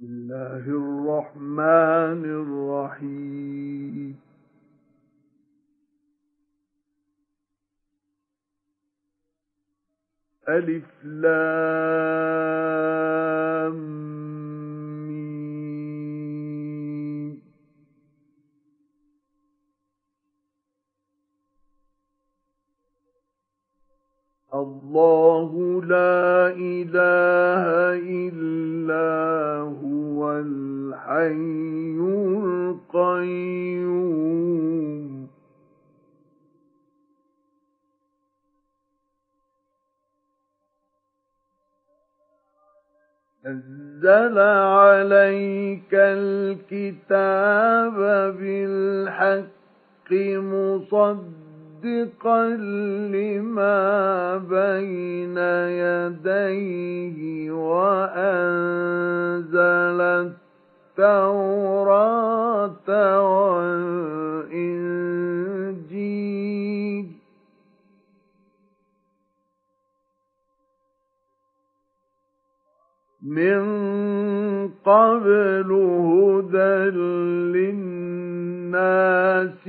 الله الرحمن الرحيم ألف لام ميم الله لا إله إلا هو الحي القيوم نزل عليك الكتاب بالحق مصدقا لما بين يديه وأنزل التوراة والإنجيل من قبل هدى للناس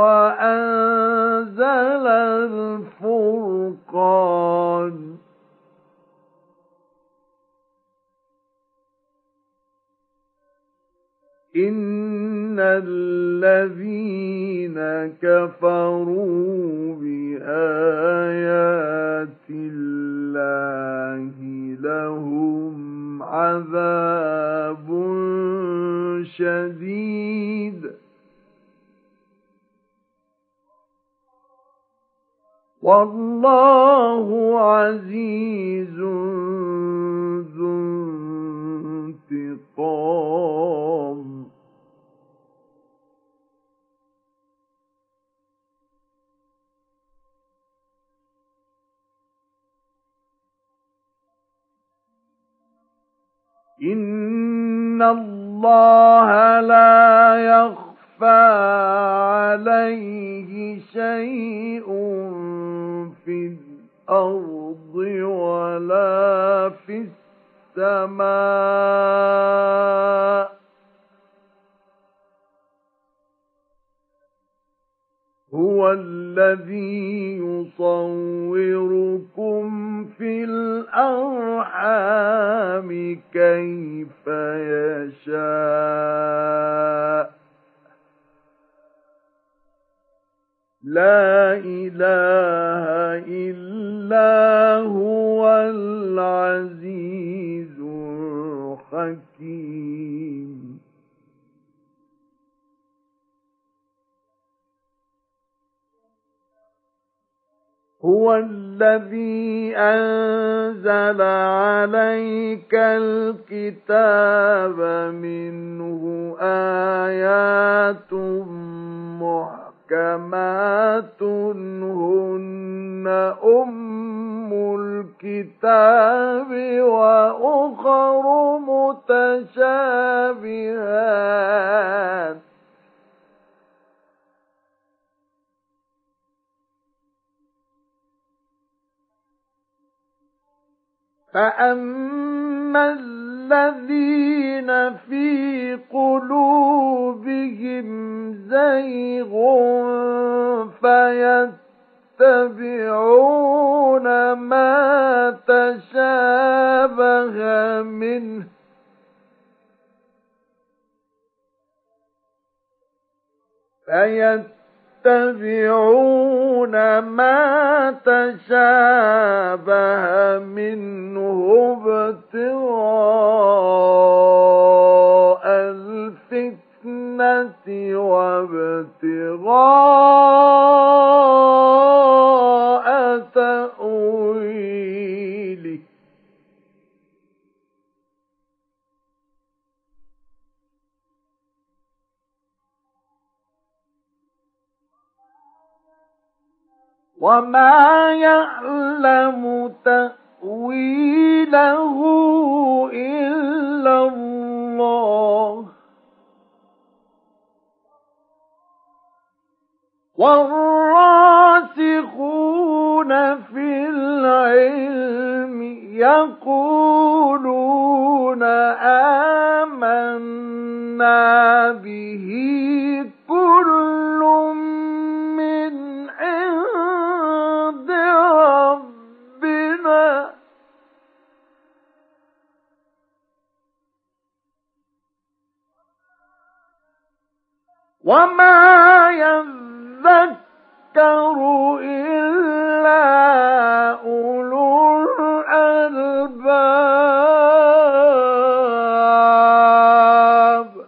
وأنزل الفرقان إن الذين كفروا بآيات الله لهم عذاب شديد والله عزيز ذو انتقام إن الله لا يخفى عليه شيء في الأرض ولا في السماء هو الذي يصوركم في الأرحام كيف يشاء لا إله إلا هو العزيز الحكيم هو الذي أنزل عليك الكتاب منه آيات محكمات هن أم الكتاب وأخر متشابهات فأما الذين في قلوبهم زيغ فيتبعون ما تشابه منه يتبعون ما تشابه منه ابتغاء الفتنة وابتغاء تأويله وما يعلم تأويله إلا الله والراسخون في العلم يقولون آمنا وما يذكر إلا أولو الألباب.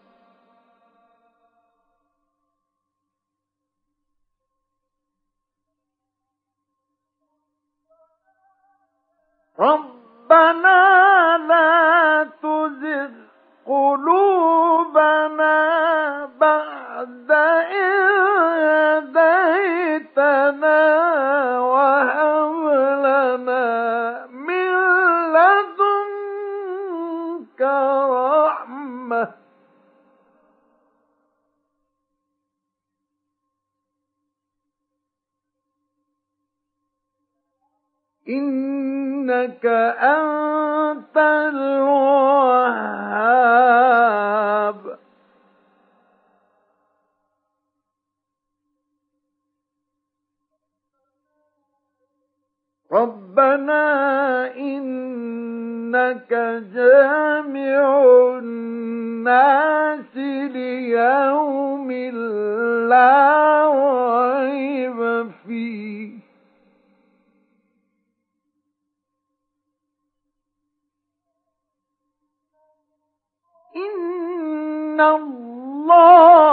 ربنا لا تزغ قلوبنا بعد إذ هديتنا وهب لنا من لدنك رحمة إنك أنت الوهاب. ربنا إنك جامع الناس ليوم لا ريب فيه إن الله